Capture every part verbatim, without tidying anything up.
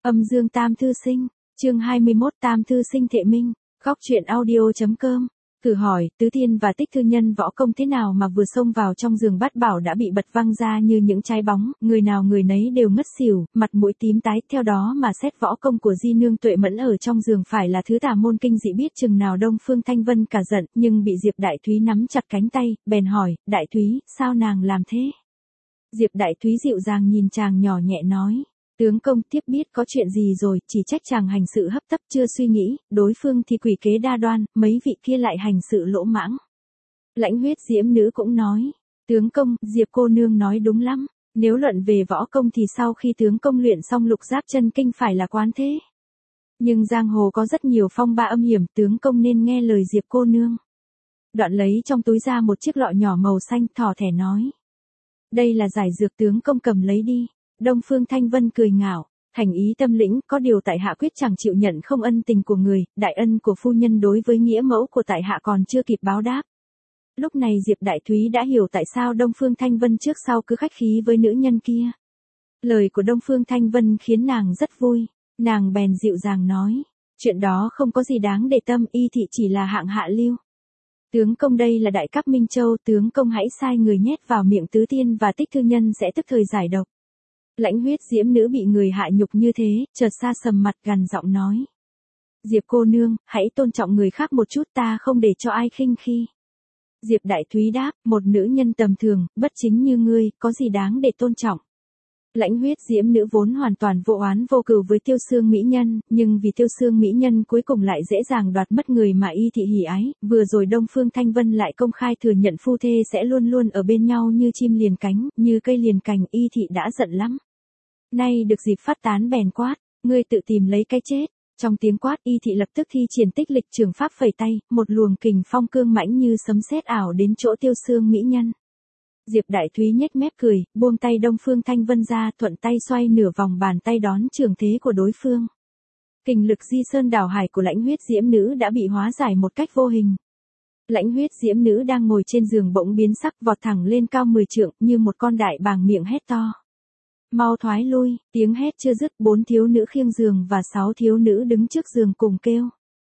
Âm dương tam thư sinh, chương hai mươi mốt tam thư sinh thệ minh, góc truyện audio.com. Thử hỏi, Tứ Thiên và Tích Thư Nhân võ công thế nào mà vừa xông vào trong giường bát bảo đã bị bật văng ra như những trái bóng, người nào người nấy đều ngất xỉu, mặt mũi tím tái, theo đó mà xét võ công của Di Nương Tuệ Mẫn ở trong giường phải là thứ tà môn kinh dị biết chừng nào. Đông Phương Thanh Vân cả giận, nhưng bị Diệp Đại Thúy nắm chặt cánh tay, bèn hỏi, Đại Thúy, sao nàng làm thế? Diệp Đại Thúy dịu dàng nhìn chàng nhỏ nhẹ nói. Tướng công tiếp biết có chuyện gì rồi, chỉ trách chàng hành sự hấp tấp chưa suy nghĩ, đối phương thì quỷ kế đa đoan, mấy vị kia lại hành sự lỗ mãng. Lãnh Huyết Diễm Nữ cũng nói, tướng công, Diệp cô nương nói đúng lắm, nếu luận về võ công thì sau khi tướng công luyện xong Lục Giáp Chân Kinh phải là quán thế. Nhưng giang hồ có rất nhiều phong ba âm hiểm, tướng công nên nghe lời Diệp cô nương. Đoạn lấy trong túi ra một chiếc lọ nhỏ màu xanh, thỏ thẻ nói. Đây là giải dược, tướng công cầm lấy đi. Đông Phương Thanh Vân cười ngạo, thành ý tâm lĩnh, có điều tại hạ quyết chẳng chịu nhận không ân tình của người, đại ân của phu nhân đối với nghĩa mẫu của tại hạ còn chưa kịp báo đáp. Lúc này Diệp Đại Thúy đã hiểu tại sao Đông Phương Thanh Vân trước sau cứ khách khí với nữ nhân kia. Lời của Đông Phương Thanh Vân khiến nàng rất vui, nàng bèn dịu dàng nói, chuyện đó không có gì đáng để tâm, y thị chỉ là hạng hạ lưu. Tướng công đây là Đại Cấp Minh Châu, tướng công hãy sai người nhét vào miệng Tứ Thiên và Tích Thư Nhân sẽ tức thời giải độc. Lãnh Huyết Diễm Nữ bị người hạ nhục như thế, chợt xa sầm mặt gằn giọng nói. Diệp cô nương, hãy tôn trọng người khác một chút, ta không để cho ai khinh khi. Diệp Đại Thúy đáp, một nữ nhân tầm thường, bất chính như ngươi, có gì đáng để tôn trọng. Lãnh Huyết Diễm Nữ vốn hoàn toàn vô oán vô cừu với Tiêu Xương mỹ nhân, nhưng vì Tiêu Xương mỹ nhân cuối cùng lại dễ dàng đoạt mất người mà y thị hỉ ái, vừa rồi Đông Phương Thanh Vân lại công khai thừa nhận phu thê sẽ luôn luôn ở bên nhau như chim liền cánh, như cây liền cành, y thị đã giận lắm. Nay được dịp phát tán bèn quát, ngươi tự tìm lấy cái chết. Trong tiếng quát, y thị lập tức thi triển tích lịch trường pháp phẩy tay, một luồng kình phong cương mãnh như sấm sét ảo đến chỗ Tiêu Xương mỹ nhân. Diệp Đại Thúy nhếch mép cười, buông tay Đông Phương Thanh Vân ra, thuận tay xoay nửa vòng bàn tay đón trường thế của đối phương. Kình lực di sơn đảo hải của Lãnh Huyết Diễm Nữ đã bị hóa giải một cách vô hình. Lãnh Huyết Diễm Nữ đang ngồi trên giường bỗng biến sắc, vọt thẳng lên cao mười trượng, như một con đại bàng, miệng hét to. Mau thoái lui, tiếng hét chưa dứt, bốn thiếu nữ khiêng giường và sáu thiếu nữ đứng trước giường cùng kêu.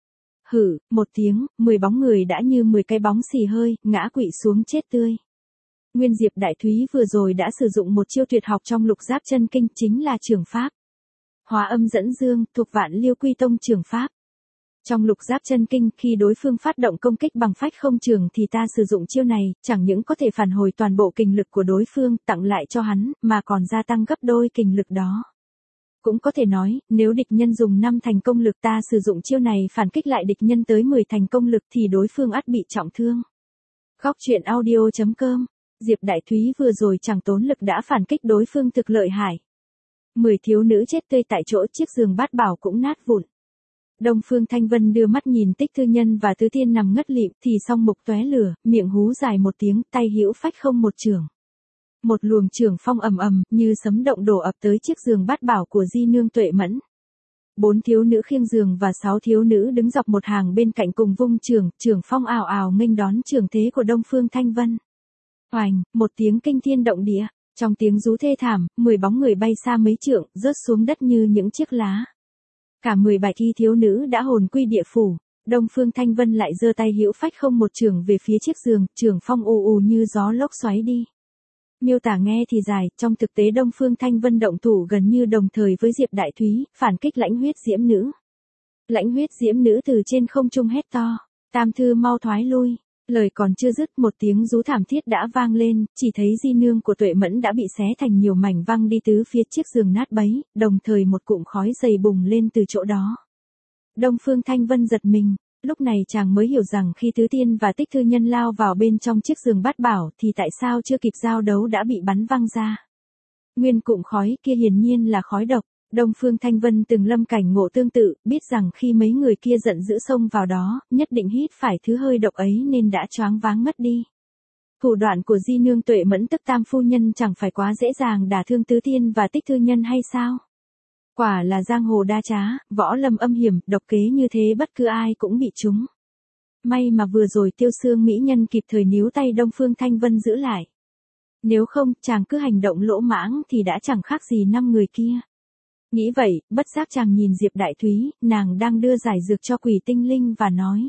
Hử, một tiếng, mười bóng người đã như mười cái bóng xì hơi, ngã quỵ xuống chết tươi. Nguyên Diệp Đại Thúy vừa rồi đã sử dụng một chiêu tuyệt học trong Lục Giáp Chân Kinh, chính là trường pháp. Hóa âm dẫn dương, thuộc Vạn Liêu Quy Tông trường pháp. Trong Lục Giáp Chân Kinh, khi đối phương phát động công kích bằng phách không trường thì ta sử dụng chiêu này, chẳng những có thể phản hồi toàn bộ kình lực của đối phương, tặng lại cho hắn, mà còn gia tăng gấp đôi kình lực đó. Cũng có thể nói, nếu địch nhân dùng năm thành công lực, ta sử dụng chiêu này phản kích lại địch nhân tới mười thành công lực thì đối phương ắt bị trọng thương. Góc truyện audio.com. Diệp Đại Thúy vừa rồi chẳng tốn lực đã phản kích đối phương thực lợi hại. Mười thiếu nữ chết tươi tại chỗ, chiếc giường bát bảo cũng nát vụn. Đông Phương Thanh Vân đưa mắt nhìn Tích Thư Nhân và Tứ Thiên nằm ngất lịm thì song mục tóe lửa, miệng hú dài một tiếng, tay hữu phách không một chưởng. Một luồng chưởng phong ầm ầm như sấm động đổ ập tới chiếc giường bát bảo của Di Nương Tuệ Mẫn. Bốn thiếu nữ khiêng giường và sáu thiếu nữ đứng dọc một hàng bên cạnh cùng vung chưởng, chưởng phong ào ào nghênh đón chưởng thế của Đông Phương Thanh Vân. Oành, một tiếng kinh thiên động địa, trong tiếng rú thê thảm, mười bóng người bay xa mấy trượng, rớt xuống đất như những chiếc lá. Cả mười bài thi thiếu nữ đã hồn quy địa phủ. Đông Phương Thanh Vân lại giơ tay hữu phách không một chưởng về phía chiếc giường, chưởng phong ù ù như gió lốc xoáy đi. Miêu tả nghe thì dài, trong thực tế Đông Phương Thanh Vân động thủ gần như đồng thời với Diệp Đại Thúy, phản kích Lãnh Huyết Diễm Nữ. Lãnh Huyết Diễm Nữ từ trên không trung hét to, tam thư mau thoái lui. Lời còn chưa dứt, một tiếng rú thảm thiết đã vang lên, chỉ thấy Di Nương của Tuệ Mẫn đã bị xé thành nhiều mảnh văng đi tứ phía, chiếc giường nát bấy, đồng thời một cụm khói dày bùng lên từ chỗ đó. Đông Phương Thanh Vân giật mình, lúc này chàng mới hiểu rằng khi Tứ Thiên và Tích Thư Nhân lao vào bên trong chiếc giường bát bảo thì tại sao chưa kịp giao đấu đã bị bắn văng ra. Nguyên cụm khói kia hiển nhiên là khói độc. Đông Phương Thanh Vân từng lâm cảnh ngộ tương tự, biết rằng khi mấy người kia giận dữ xông vào đó, nhất định hít phải thứ hơi độc ấy nên đã choáng váng mất đi. Thủ đoạn của Di Nương Tuệ Mẫn tức Tam phu nhân chẳng phải quá dễ dàng đả thương Tứ Thiên và Tích Thư Nhân hay sao? Quả là giang hồ đa trá, võ lâm âm hiểm, độc kế như thế bất cứ ai cũng bị trúng. May mà vừa rồi Tiêu Xương mỹ nhân kịp thời níu tay Đông Phương Thanh Vân giữ lại. Nếu không, chàng cứ hành động lỗ mãng thì đã chẳng khác gì năm người kia. Nghĩ vậy, bất giác chàng nhìn Diệp Đại Thúy, nàng đang đưa giải dược cho Quỷ Tinh Linh và nói.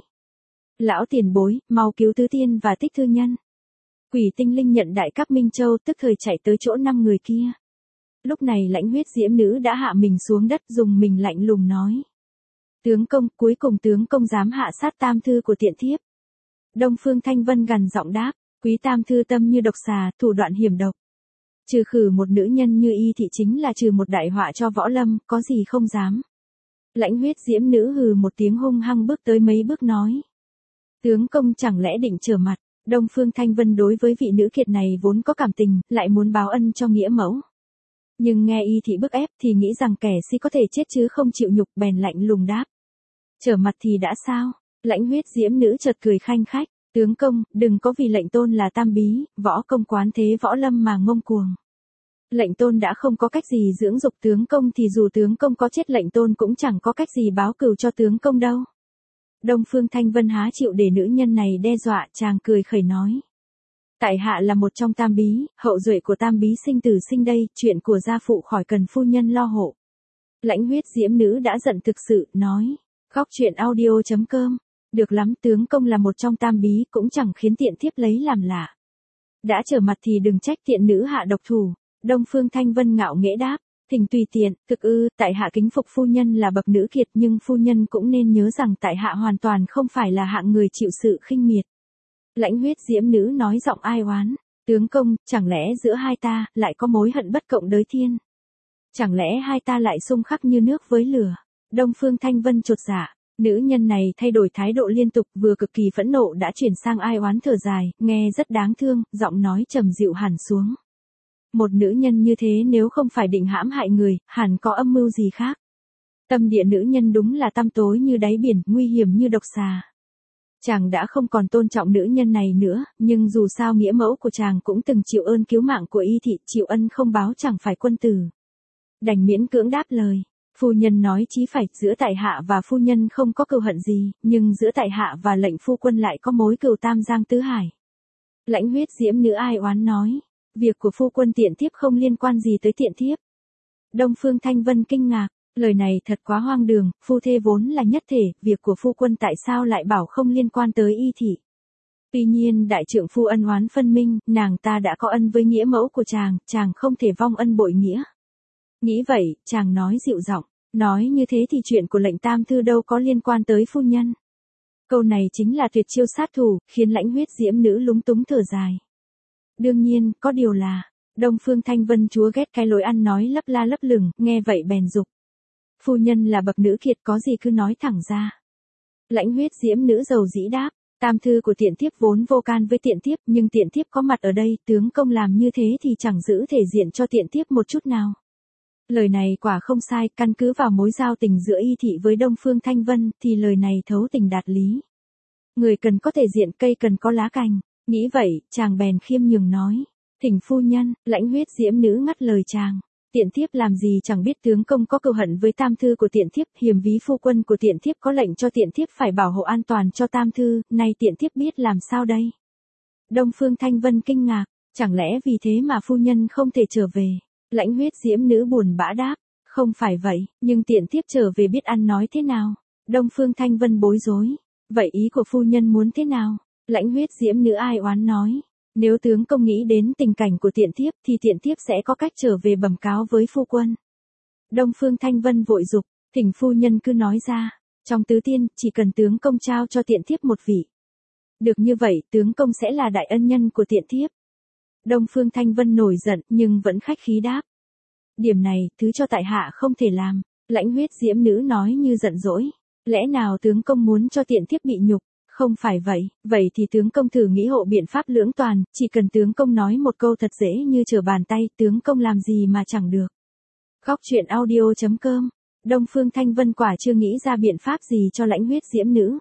Lão tiền bối, mau cứu Tứ Tiên và Tích Thư Nhân. Quỷ Tinh Linh nhận đại cấp Minh Châu tức thời chạy tới chỗ năm người kia. Lúc này Lãnh Huyết Diễm Nữ đã hạ mình xuống đất dùng mình lạnh lùng nói. Tướng công, cuối cùng tướng công dám hạ sát tam thư của tiện thiếp. Đông Phương Thanh Vân gằn giọng đáp, quý tam thư tâm như độc xà, thủ đoạn hiểm độc. Trừ khử một nữ nhân như y thị chính là trừ một đại họa cho võ lâm, có gì không dám. Lãnh Huyết Diễm Nữ hừ một tiếng hung hăng bước tới mấy bước nói. Tướng công chẳng lẽ định trở mặt. Đông Phương Thanh Vân đối với vị nữ kiệt này vốn có cảm tình, lại muốn báo ân cho nghĩa mẫu. Nhưng nghe y thị bức ép thì nghĩ rằng kẻ si có thể chết chứ không chịu nhục, bèn lạnh lùng đáp. Trở mặt thì đã sao? Lãnh Huyết Diễm Nữ chợt cười khanh khách. Tướng công, đừng có vì lệnh tôn là tam bí, võ công quán thế võ lâm mà ngông cuồng. Lệnh tôn đã không có cách gì dưỡng dục tướng công thì dù tướng công có chết lệnh tôn cũng chẳng có cách gì báo cừu cho tướng công đâu. Đông Phương Thanh Vân há chịu để nữ nhân này đe dọa, chàng cười khẩy nói. Tại hạ là một trong tam bí, hậu duệ của tam bí sinh tử sinh đây, chuyện của gia phụ khỏi cần phu nhân lo hộ. Lãnh Huyết Diễm Nữ đã giận thực sự, nói. Góc truyện audio chấm com. Được lắm, tướng công là một trong tam bí cũng chẳng khiến tiện thiếp lấy làm lạ. Đã trở mặt thì đừng trách tiện nữ hạ độc thủ. Đông Phương Thanh Vân ngạo nghễ đáp. Thỉnh tùy tiện, thực ư, tại hạ kính phục phu nhân là bậc nữ kiệt nhưng phu nhân cũng nên nhớ rằng tại hạ hoàn toàn không phải là hạng người chịu sự khinh miệt. Lãnh Huyết Diễm Nữ nói giọng ai oán. Tướng công, chẳng lẽ giữa hai ta lại có mối hận bất cộng đới thiên? Chẳng lẽ hai ta lại xung khắc như nước với lửa? Đông Phương Thanh Vân chột dạ. Nữ nhân này thay đổi thái độ liên tục, vừa cực kỳ phẫn nộ đã chuyển sang ai oán thở dài, nghe rất đáng thương, giọng nói trầm dịu hẳn xuống. Một nữ nhân như thế nếu không phải định hãm hại người, hẳn có âm mưu gì khác. Tâm địa nữ nhân đúng là tăm tối như đáy biển, nguy hiểm như độc xà. Chàng đã không còn tôn trọng nữ nhân này nữa, nhưng dù sao nghĩa mẫu của chàng cũng từng chịu ơn cứu mạng của y thị, chịu ân không báo chẳng phải quân tử. Đành miễn cưỡng đáp lời. Phu nhân nói chí phải, giữa tại hạ và phu nhân không có cừu hận gì, nhưng giữa tại hạ và lệnh phu quân lại có mối cừu tam giang tứ hải. Lãnh Huyết Diễm Nữ ai oán nói. Việc của phu quân tiện thiếp không liên quan gì tới tiện thiếp. Đông Phương Thanh Vân kinh ngạc, lời này thật quá hoang đường, phu thê vốn là nhất thể, việc của phu quân tại sao lại bảo không liên quan tới y thị. Tuy nhiên đại trượng phu ân oán phân minh, nàng ta đã có ân với nghĩa mẫu của chàng, chàng không thể vong ân bội nghĩa. Nghĩ vậy, chàng nói dịu giọng, nói như thế thì chuyện của lệnh tam thư đâu có liên quan tới phu nhân. Câu này chính là tuyệt chiêu sát thủ, khiến Lãnh Huyết Diễm Nữ lúng túng thở dài. Đương nhiên, có điều là, Đông Phương Thanh Vân chúa ghét cái lối ăn nói lấp la lấp lửng, nghe vậy bèn dục. Phu nhân là bậc nữ kiệt có gì cứ nói thẳng ra. Lãnh Huyết Diễm Nữ giàu dĩ đáp, tam thư của tiện thiếp vốn vô can với tiện thiếp, nhưng tiện thiếp có mặt ở đây, tướng công làm như thế thì chẳng giữ thể diện cho tiện thiếp một chút nào. Lời này quả không sai, căn cứ vào mối giao tình giữa y thị với Đông Phương Thanh Vân, thì lời này thấu tình đạt lý. Người cần có thể diện, cây cần có lá cành. Nghĩ vậy, chàng bèn khiêm nhường nói. Thỉnh phu nhân. Lãnh Huyết Diễm Nữ ngắt lời chàng. Tiện thiếp làm gì chẳng biết tướng công có cừu hận với tam thư của tiện thiếp, hiềm ví phu quân của tiện thiếp có lệnh cho tiện thiếp phải bảo hộ an toàn cho tam thư, nay tiện thiếp biết làm sao đây? Đông Phương Thanh Vân kinh ngạc, chẳng lẽ vì thế mà phu nhân không thể trở về? Lãnh Huyết Diễm Nữ buồn bã đáp, không phải vậy, nhưng tiện thiếp trở về biết ăn nói thế nào? Đông Phương Thanh Vân bối rối, vậy ý của phu nhân muốn thế nào? Lãnh Huyết Diễm Nữ ai oán nói, nếu tướng công nghĩ đến tình cảnh của tiện thiếp thì tiện thiếp sẽ có cách trở về bẩm cáo với phu quân. Đông Phương Thanh Vân vội dục, thỉnh phu nhân cứ nói ra, trong tứ tiên chỉ cần tướng công trao cho tiện thiếp một vị. Được như vậy tướng công sẽ là đại ân nhân của tiện thiếp. Đông Phương Thanh Vân nổi giận nhưng vẫn khách khí đáp. Điểm này, thứ cho tại hạ không thể làm. Lãnh Huyết Diễm Nữ nói như giận dỗi. Lẽ nào tướng công muốn cho tiện thiếp bị nhục? Không phải vậy, vậy thì tướng công thử nghĩ hộ biện pháp lưỡng toàn, chỉ cần tướng công nói một câu thật dễ như trở bàn tay, tướng công làm gì mà chẳng được. Góc truyện audio chấm com. Đông Phương Thanh Vân quả chưa nghĩ ra biện pháp gì cho Lãnh Huyết Diễm Nữ.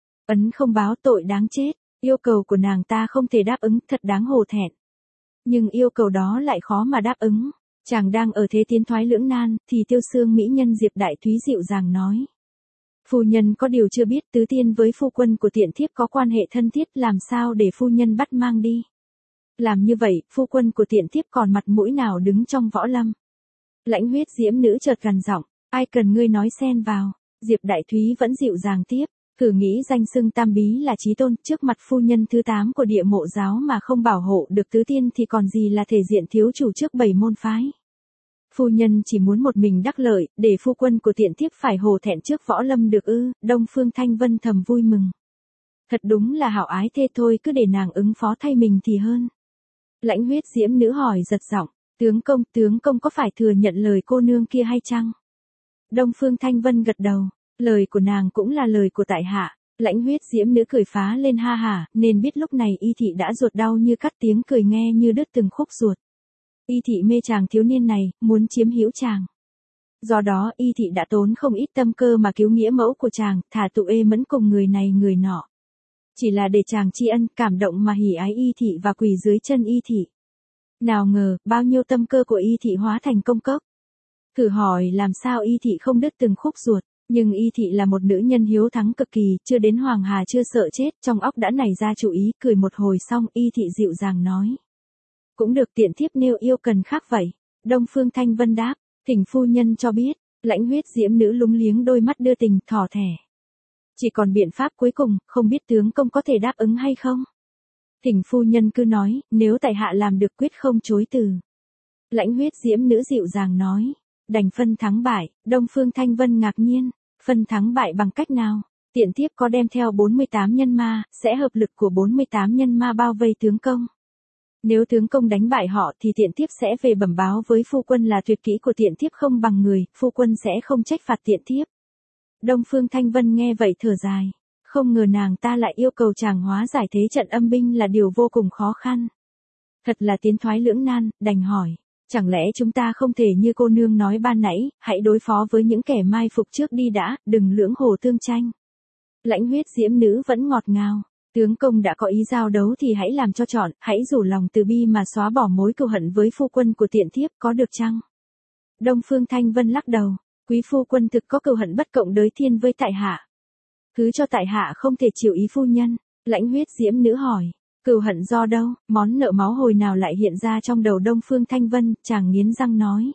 Ấn không báo tội đáng chết, yêu cầu của nàng ta không thể đáp ứng, thật đáng hổ thẹn. Nhưng yêu cầu đó lại khó mà đáp ứng. Chàng đang ở thế tiến thoái lưỡng nan, thì Tiêu Xương mỹ nhân Diệp Đại Thúy dịu dàng nói. Phu nhân có điều chưa biết, tứ tiên với phu quân của tiện thiếp có quan hệ thân thiết, làm sao để phu nhân bắt mang đi. Làm như vậy, phu quân của tiện thiếp còn mặt mũi nào đứng trong võ lâm. Lãnh huyết diễm nữ chợt gằn giọng, ai cần ngươi nói xen vào. Diệp Đại Thúy vẫn dịu dàng tiếp, cử nghĩ danh xưng tam bí là chí tôn, trước mặt phu nhân thứ tám của địa mộ giáo mà không bảo hộ được tứ tiên thì còn gì là thể diện thiếu chủ trước bảy môn phái. Phu nhân chỉ muốn một mình đắc lợi, để phu quân của tiện thiếp phải hổ thẹn trước võ lâm được ư? Đông Phương Thanh Vân thầm vui mừng. Thật đúng là hảo ái thê thôi, cứ để nàng ứng phó thay mình thì hơn. Lãnh huyết diễm nữ hỏi giật giọng, tướng công, tướng công có phải thừa nhận lời cô nương kia hay chăng? Đông Phương Thanh Vân gật đầu, lời của nàng cũng là lời của tại hạ. Lãnh huyết diễm nữ cười phá lên ha hả, nên biết lúc này y thị đã ruột đau như cắt, tiếng cười nghe như đứt từng khúc ruột. Y thị mê chàng thiếu niên này, muốn chiếm hữu chàng. Do đó y thị đã tốn không ít tâm cơ mà cứu nghĩa mẫu của chàng, thả tụ ê mẫn cùng người này người nọ. Chỉ là để chàng tri ân, cảm động mà hỉ ái y thị và quỳ dưới chân y thị. Nào ngờ, bao nhiêu tâm cơ của y thị hóa thành công cốc. Thử hỏi làm sao y thị không đứt từng khúc ruột, nhưng y thị là một nữ nhân hiếu thắng cực kỳ, chưa đến hoàng hà chưa sợ chết, trong óc đã nảy ra chủ ý, cười một hồi xong y thị dịu dàng nói. Cũng được, tiện thiếp nêu yêu cần khác vậy. Đông Phương Thanh Vân đáp, thỉnh phu nhân cho biết. Lãnh huyết diễm nữ lúng liếng đôi mắt đưa tình, thỏ thẻ. Chỉ còn biện pháp cuối cùng, không biết tướng công có thể đáp ứng hay không? Thỉnh phu nhân cứ nói, nếu tại hạ làm được quyết không chối từ. Lãnh huyết diễm nữ dịu dàng nói, đành phân thắng bại. Đông Phương Thanh Vân ngạc nhiên, phân thắng bại bằng cách nào? Tiện thiếp có đem theo bốn mươi tám nhân ma, sẽ hợp lực của bốn mươi tám nhân ma bao vây tướng công. Nếu tướng công đánh bại họ thì tiện thiếp sẽ về bẩm báo với phu quân là tuyệt kỹ của tiện thiếp không bằng người, phu quân sẽ không trách phạt tiện thiếp. Đông Phương Thanh Vân nghe vậy thở dài, không ngờ nàng ta lại yêu cầu chàng hóa giải thế trận âm binh là điều vô cùng khó khăn. Thật là tiến thoái lưỡng nan, đành hỏi, chẳng lẽ chúng ta không thể như cô nương nói ban nãy, hãy đối phó với những kẻ mai phục trước đi đã, đừng lưỡng hồ tương tranh. Lãnh huyết diễm nữ vẫn ngọt ngào. Tướng công đã có ý giao đấu thì hãy làm cho chọn, hãy rủ lòng từ bi mà xóa bỏ mối cừu hận với phu quân của tiện thiếp, có được chăng? Đông Phương Thanh Vân lắc đầu, quý phu quân thực có cừu hận bất cộng đới thiên với tại hạ. Cứ cho tại hạ không thể chịu ý phu nhân. Lãnh huyết diễm nữ hỏi, cừu hận do đâu? Món nợ máu hồi nào lại hiện ra trong đầu Đông Phương Thanh Vân? Chàng nghiến răng nói,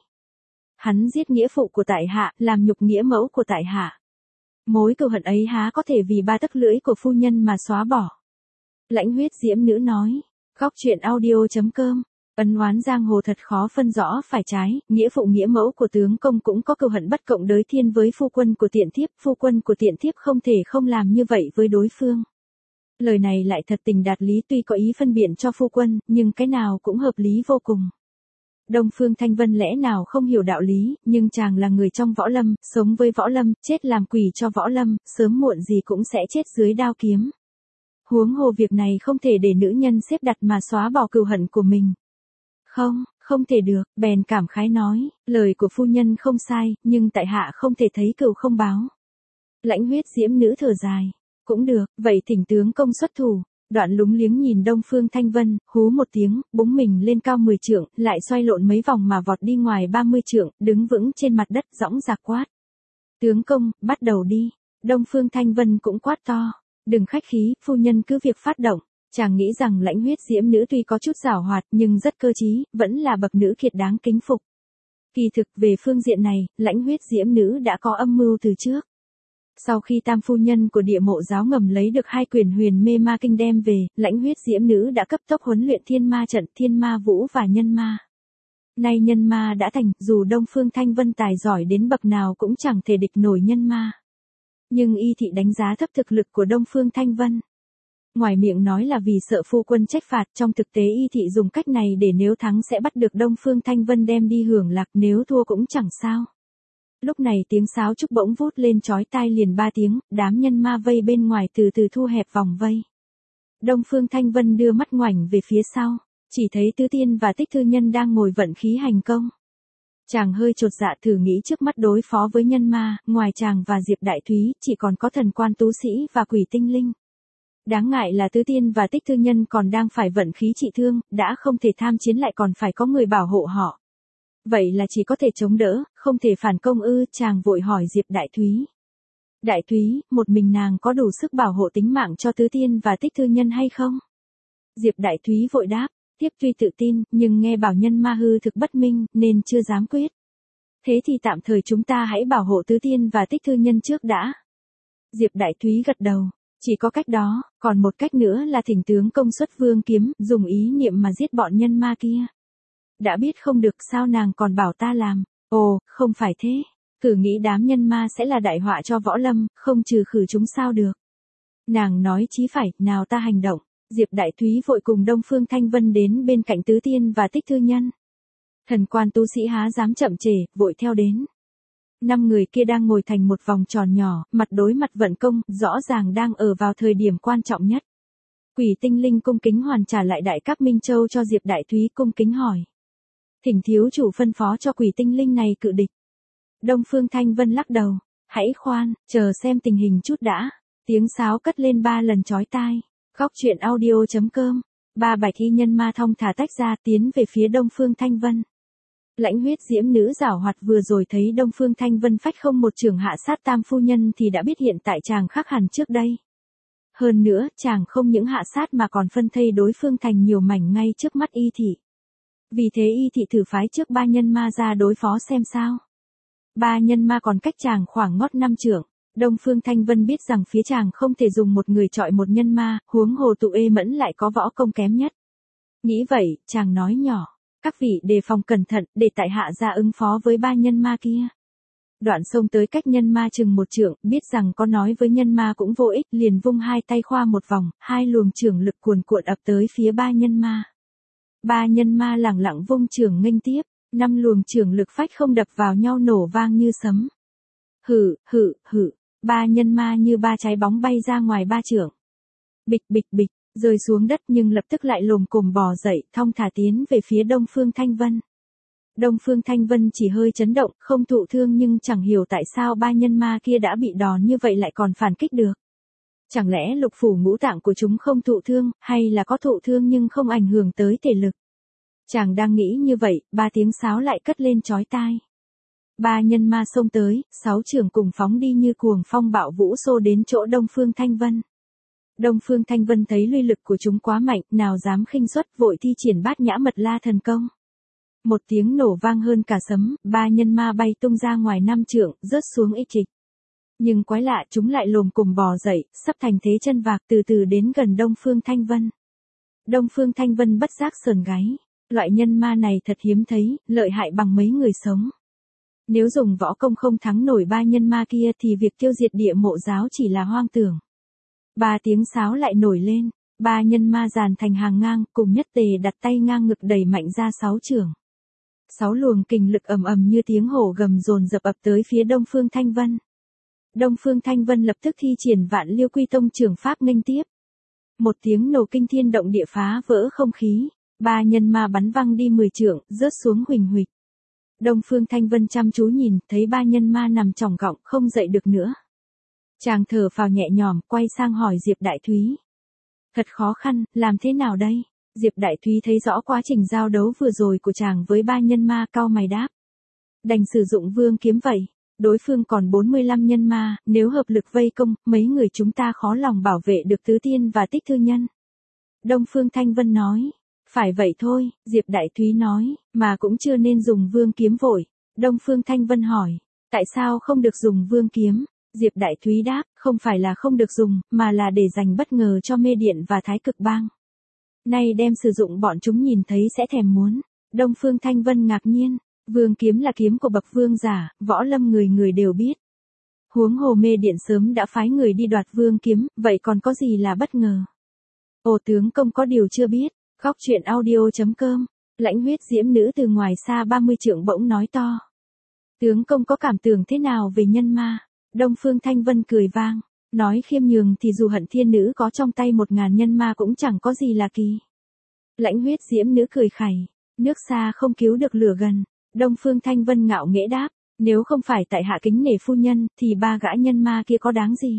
hắn giết nghĩa phụ của tại hạ, làm nhục nghĩa mẫu của tại hạ. Mối cừu hận ấy há có thể vì ba tấc lưỡi của phu nhân mà xóa bỏ. Lãnh huyết diễm nữ nói, góc truyện audio chấm com, ân oán giang hồ thật khó phân rõ phải trái, nghĩa phụ nghĩa mẫu của tướng công cũng có cừu hận bất cộng đới thiên với phu quân của tiện thiếp, phu quân của tiện thiếp không thể không làm như vậy với đối phương. Lời này lại thật tình đạt lý, tuy có ý phân biện cho phu quân, nhưng cái nào cũng hợp lý vô cùng. Đông Phương Thanh Vân lẽ nào không hiểu đạo lý, nhưng chàng là người trong võ lâm, sống với võ lâm, chết làm quỷ cho võ lâm, sớm muộn gì cũng sẽ chết dưới đao kiếm. Huống hồ việc này không thể để nữ nhân xếp đặt mà xóa bỏ cừu hận của mình. Không, không thể được, bèn cảm khái nói, lời của phu nhân không sai, nhưng tại hạ không thể thấy cừu không báo. Lãnh huyết diễm nữ thở dài, cũng được, vậy thỉnh tướng công xuất thủ. Đoạn lúng liếng nhìn Đông Phương Thanh Vân, hú một tiếng, búng mình lên cao mười trượng, lại xoay lộn mấy vòng mà vọt đi ngoài ba mươi trượng, đứng vững trên mặt đất dõng dạc quát. Tướng công, bắt đầu đi. Đông Phương Thanh Vân cũng quát to. Đừng khách khí, phu nhân cứ việc phát động. Chàng nghĩ rằng lãnh huyết diễm nữ tuy có chút giảo hoạt nhưng rất cơ trí, vẫn là bậc nữ kiệt đáng kính phục. Kỳ thực về phương diện này, lãnh huyết diễm nữ đã có âm mưu từ trước. Sau khi tam phu nhân của địa mộ giáo ngầm lấy được hai quyển huyền mê ma kinh đem về, lãnh huyết diễm nữ đã cấp tốc huấn luyện thiên ma trận, thiên ma vũ và nhân ma. Nay nhân ma đã thành, dù Đông Phương Thanh Vân tài giỏi đến bậc nào cũng chẳng thể địch nổi nhân ma. Nhưng y thị đánh giá thấp thực lực của Đông Phương Thanh Vân. Ngoài miệng nói là vì sợ phu quân trách phạt, trong thực tế y thị dùng cách này để nếu thắng sẽ bắt được Đông Phương Thanh Vân đem đi hưởng lạc, nếu thua cũng chẳng sao. Lúc này tiếng sáo trúc bỗng vút lên chói tai liền ba tiếng, đám nhân ma vây bên ngoài từ từ thu hẹp vòng vây. Đông Phương Thanh Vân đưa mắt ngoảnh về phía sau, chỉ thấy Tứ Tiên và Tích Thư Nhân đang ngồi vận khí hành công. Chàng hơi chột dạ thử nghĩ trước mắt đối phó với nhân ma, ngoài chàng và Diệp Đại Thúy, chỉ còn có thần quan tú sĩ và quỷ tinh linh. Đáng ngại là Tứ Tiên và Tích Thư Nhân còn đang phải vận khí trị thương, đã không thể tham chiến lại còn phải có người bảo hộ họ. Vậy là chỉ có thể chống đỡ, không thể phản công ư? Chàng vội hỏi Diệp Đại Thúy. Đại Thúy, một mình nàng có đủ sức bảo hộ tính mạng cho Tứ Tiên và Tích Thư Nhân hay không? Diệp Đại Thúy vội đáp, tiếp tuy tự tin, nhưng nghe bảo nhân ma hư thực bất minh, nên chưa dám quyết. Thế thì tạm thời chúng ta hãy bảo hộ Tứ Tiên và Tích Thư Nhân trước đã. Diệp Đại Thúy gật đầu. Chỉ có cách đó, còn một cách nữa là thỉnh tướng công xuất vương kiếm, dùng ý niệm mà giết bọn nhân ma kia. Đã biết không được sao nàng còn bảo ta làm. Ồ, không phải thế. Thử nghĩ đám nhân ma sẽ là đại họa cho võ lâm, không trừ khử chúng sao được. Nàng nói chí phải, nào ta hành động. Diệp Đại Thúy vội cùng Đông Phương Thanh Vân đến bên cạnh Tứ Tiên và Tích Thư Nhân. Thần quan tu sĩ há dám chậm trễ, vội theo đến. Năm người kia đang ngồi thành một vòng tròn nhỏ, mặt đối mặt vận công, rõ ràng đang ở vào thời điểm quan trọng nhất. Quỷ Tinh Linh cung kính hoàn trả lại Đại Cáp Minh Châu cho Diệp Đại Thúy, cung kính hỏi. Thỉnh thiếu chủ phân phó cho Quỷ Tinh Linh này cự địch. Đông Phương Thanh Vân lắc đầu. Hãy khoan, chờ xem tình hình chút đã. Tiếng sáo cất lên ba lần chói tai. Góc truyện audio chấm com. Ba bạch y nhân ma thong thả tách ra, tiến về phía Đông Phương Thanh Vân. Lãnh huyết diễm nữ giảo hoạt vừa rồi thấy Đông Phương Thanh Vân phách không một trường hạ sát tam phu nhân thì đã biết hiện tại chàng khác hẳn trước đây. Hơn nữa, chàng không những hạ sát mà còn phân thây đối phương thành nhiều mảnh ngay trước mắt y thị. Vì thế y thị thử phái trước ba nhân ma ra đối phó xem sao. Ba nhân ma còn cách chàng khoảng ngót năm trượng. Đông Phương Thanh Vân biết rằng phía chàng không thể dùng một người chọi một nhân ma, huống hồ tụ ê mẫn lại có võ công kém nhất. Nghĩ vậy, chàng nói nhỏ. Các vị đề phòng cẩn thận, để tại hạ ra ứng phó với ba nhân ma kia. Đoạn xông tới cách nhân ma chừng một trượng, biết rằng có nói với nhân ma cũng vô ích, liền vung hai tay khoa một vòng, hai luồng chưởng lực cuồn cuộn ập tới phía ba nhân ma. Ba nhân ma lẳng lặng vung chưởng nghênh tiếp, năm luồng chưởng lực phách không đập vào nhau nổ vang như sấm. Hử, hử, hử, ba nhân ma như ba trái bóng bay ra ngoài ba chưởng. Bịch bịch bịch. Rơi xuống đất nhưng lập tức lại lồm cồm bò dậy, thong thả tiến về phía Đông Phương Thanh Vân. Đông Phương Thanh Vân chỉ hơi chấn động, không thụ thương nhưng chẳng hiểu tại sao ba nhân ma kia đã bị đòn như vậy lại còn phản kích được. Chẳng lẽ lục phủ ngũ tạng của chúng không thụ thương, hay là có thụ thương nhưng không ảnh hưởng tới thể lực. Chàng đang nghĩ như vậy, ba tiếng sáo lại cất lên chói tai. Ba nhân ma xông tới, sáu trưởng cùng phóng đi như cuồng phong bạo vũ xô đến chỗ Đông Phương Thanh Vân. Đông Phương Thanh Vân thấy uy lực của chúng quá mạnh, nào dám khinh suất, vội thi triển bát nhã mật la thần công. Một tiếng nổ vang hơn cả sấm, ba nhân ma bay tung ra ngoài năm trượng, rớt xuống ích trịch. Nhưng quái lạ, chúng lại lồm cồm bò dậy, sắp thành thế chân vạc từ từ đến gần Đông Phương Thanh Vân. Đông Phương Thanh Vân bất giác sờn gáy, loại nhân ma này thật hiếm thấy, lợi hại bằng mấy người sống. Nếu dùng võ công không thắng nổi ba nhân ma kia thì việc tiêu diệt địa mộ giáo chỉ là hoang tưởng. Ba tiếng sáo lại nổi lên, ba nhân ma dàn thành hàng ngang, cùng nhất tề đặt tay ngang ngực đẩy mạnh ra sáu chưởng. Sáu luồng kình lực ầm ầm như tiếng hổ gầm dồn dập ập tới phía Đông Phương Thanh Vân. Đông Phương Thanh Vân lập tức thi triển Vạn Liêu Quy Tông trưởng pháp nghênh tiếp. Một tiếng nổ kinh thiên động địa phá vỡ không khí, ba nhân ma bắn văng đi mười trượng, rớt xuống huỳnh huỵch. Đông Phương Thanh Vân chăm chú nhìn, thấy ba nhân ma nằm chỏng gọng không dậy được nữa. Chàng thở phào nhẹ nhõm, quay sang hỏi Diệp Đại Thúy. Thật khó khăn, làm thế nào đây? Diệp Đại Thúy thấy rõ quá trình giao đấu vừa rồi của chàng với ba nhân ma, cau mày đáp. Đành sử dụng vương kiếm vậy. Đối phương còn bốn mươi lăm nhân ma, nếu hợp lực vây công, mấy người chúng ta khó lòng bảo vệ được Tứ Tiên và Tích Thư Nhân. Đông Phương Thanh Vân nói. Phải vậy thôi, Diệp Đại Thúy nói, mà cũng chưa nên dùng vương kiếm vội. Đông Phương Thanh Vân hỏi. Tại sao không được dùng vương kiếm? Diệp Đại Thúy đáp, không phải là không được dùng, mà là để dành bất ngờ cho Mê Điện và Thái Cực Bang. Nay đem sử dụng bọn chúng nhìn thấy sẽ thèm muốn. Đông Phương Thanh Vân ngạc nhiên, vương kiếm là kiếm của bậc vương giả, võ lâm người người đều biết. Huống hồ Mê Điện sớm đã phái người đi đoạt vương kiếm, vậy còn có gì là bất ngờ? Ồ, tướng công có điều chưa biết. Góc truyện audio chấm com. Lãnh huyết diễm nữ từ ngoài xa ba mươi trượng bỗng nói to. Tướng công có cảm tưởng thế nào về nhân ma? Đông Phương Thanh Vân cười vang, nói khiêm nhường thì dù hận thiên nữ có trong tay một ngàn nhân ma cũng chẳng có gì là kỳ. Lãnh huyết diễm nữ cười khẩy, nước xa không cứu được lửa gần. Đông Phương Thanh Vân ngạo nghễ đáp, nếu không phải tại hạ kính nể phu nhân thì ba gã nhân ma kia có đáng gì.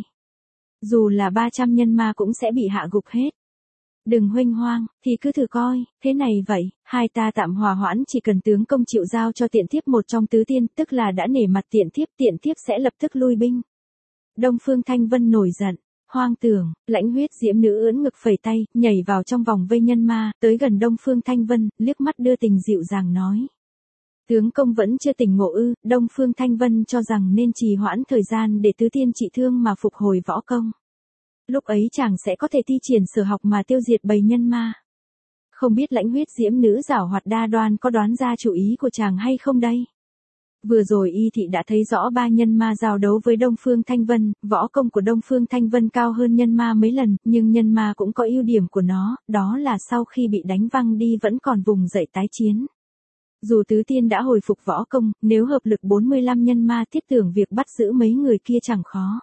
Dù là ba trăm nhân ma cũng sẽ bị hạ gục hết. Đừng huênh hoang, thì cứ thử coi, thế này vậy, hai ta tạm hòa hoãn, chỉ cần tướng công chịu giao cho tiện thiếp một trong tứ tiên, tức là đã nể mặt tiện thiếp, tiện thiếp sẽ lập tức lui binh. Đông Phương Thanh Vân nổi giận, hoang tưởng, lãnh huyết diễm nữ ưỡn ngực phẩy tay, nhảy vào trong vòng vây nhân ma, tới gần Đông Phương Thanh Vân, liếc mắt đưa tình dịu dàng nói. Tướng công vẫn chưa tỉnh ngộ ư? Đông Phương Thanh Vân cho rằng nên trì hoãn thời gian để tứ tiên trị thương mà phục hồi võ công. Lúc ấy chàng sẽ có thể thi triển sở học mà tiêu diệt bầy nhân ma. Không biết lãnh huyết diễm nữ giảo hoạt đa đoan có đoán ra chủ ý của chàng hay không đây? Vừa rồi y thị đã thấy rõ ba nhân ma giao đấu với Đông Phương Thanh Vân, võ công của Đông Phương Thanh Vân cao hơn nhân ma mấy lần, nhưng nhân ma cũng có ưu điểm của nó, đó là sau khi bị đánh văng đi vẫn còn vùng dậy tái chiến. Dù tứ tiên đã hồi phục võ công, nếu hợp lực bốn mươi lăm nhân ma thiết tưởng việc bắt giữ mấy người kia chẳng khó.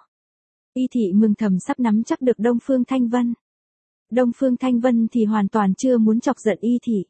Y thị mừng thầm sắp nắm chắc được Đông Phương Thanh Vân. Đông Phương Thanh Vân thì hoàn toàn chưa muốn chọc giận y thị.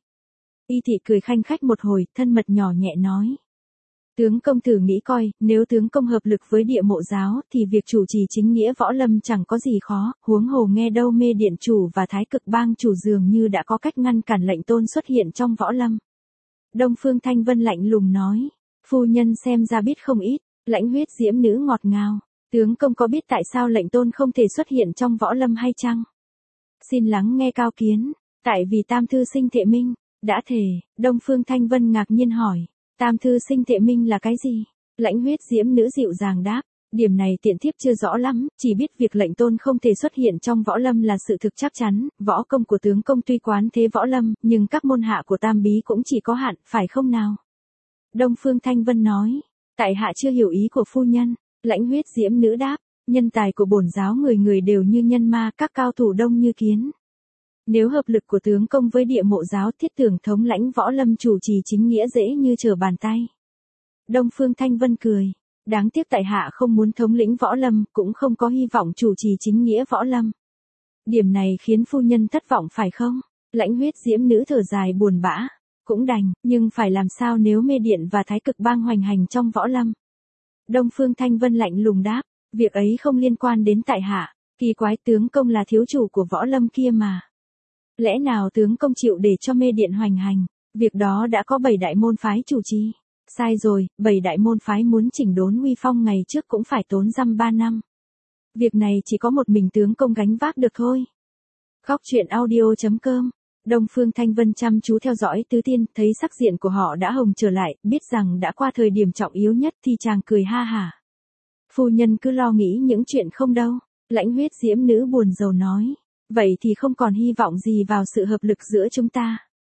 Y thị cười khanh khách một hồi, thân mật nhỏ nhẹ nói. Tướng công thử nghĩ coi, nếu tướng công hợp lực với địa mộ giáo thì việc chủ trì chính nghĩa võ lâm chẳng có gì khó, huống hồ nghe đâu mê điện chủ và thái cực bang chủ dường như đã có cách ngăn cản lệnh tôn xuất hiện trong võ lâm. Đông Phương Thanh Vân lạnh lùng nói, phu nhân xem ra biết không ít, lãnh huyết diễm nữ ngọt ngào, tướng công có biết tại sao lệnh tôn không thể xuất hiện trong võ lâm hay chăng? Xin lắng nghe cao kiến, tại vì tam thư sinh thệ minh, đã thề, Đông Phương Thanh Vân ngạc nhiên hỏi, tam thư sinh thệ minh là cái gì? Lãnh huyết diễm nữ dịu dàng đáp, điểm này tiện thiếp chưa rõ lắm, chỉ biết việc lệnh tôn không thể xuất hiện trong võ lâm là sự thực chắc chắn, võ công của tướng công tuy quán thế võ lâm, nhưng các môn hạ của tam bí cũng chỉ có hạn, phải không nào? Đông Phương Thanh Vân nói, tại hạ chưa hiểu ý của phu nhân, lãnh huyết diễm nữ đáp, nhân tài của bổn giáo người người đều như nhân ma, các cao thủ đông như kiến. Nếu hợp lực của tướng công với địa mộ giáo thiết tưởng thống lãnh võ lâm chủ trì chính nghĩa dễ như trở bàn tay. Đông Phương Thanh Vân cười. Đáng tiếc tại hạ không muốn thống lĩnh võ lâm, cũng không có hy vọng chủ trì chính nghĩa võ lâm. Điểm này khiến phu nhân thất vọng phải không? Lãnh huyết diễm nữ thở dài buồn bã. Cũng đành, nhưng phải làm sao nếu mê điện và thái cực bang hoành hành trong võ lâm? Đông Phương Thanh Vân lạnh lùng đáp, việc ấy không liên quan đến tại hạ, kỳ quái tướng công là thiếu chủ của võ lâm kia mà. Lẽ nào tướng công chịu để cho mê điện hoành hành, việc đó đã có bảy đại môn phái chủ trì. Sai rồi, bảy đại môn phái muốn chỉnh đốn uy phong ngày trước cũng phải tốn dăm ba năm. Việc này chỉ có một mình tướng công gánh vác được thôi. Góc truyện audio chấm com. Đông Phương Thanh Vân chăm chú theo dõi tứ tiên, thấy sắc diện của họ đã hồng trở lại, biết rằng đã qua thời điểm trọng yếu nhất thì chàng cười ha hả. Phu nhân cứ lo nghĩ những chuyện không đâu, lãnh huyết diễm nữ buồn rầu nói. Vậy thì không còn hy vọng gì vào sự hợp lực giữa chúng ta.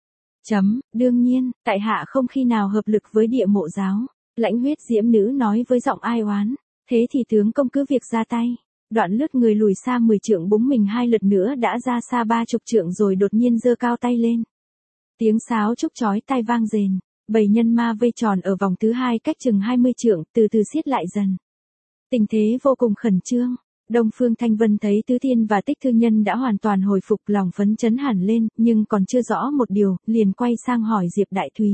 Chấm, đương nhiên, tại hạ không khi nào hợp lực với địa mộ giáo. Lãnh huyết diễm nữ nói với giọng ai oán. Thế thì tướng công cứ việc ra tay. Đoạn lướt người lùi xa mười trượng búng mình hai lượt nữa đã ra xa ba chục trượng rồi đột nhiên giơ cao tay lên. Tiếng sáo trúc chói tai vang rền. Bầy nhân ma vây tròn ở vòng thứ hai cách chừng hai mươi trượng từ từ siết lại dần. Tình thế vô cùng khẩn trương. Đông Phương Thanh Vân thấy Tứ Tiên và Tích Thư Nhân đã hoàn toàn hồi phục, lòng phấn chấn hẳn lên, nhưng còn chưa rõ một điều, liền quay sang hỏi Diệp Đại Thúy.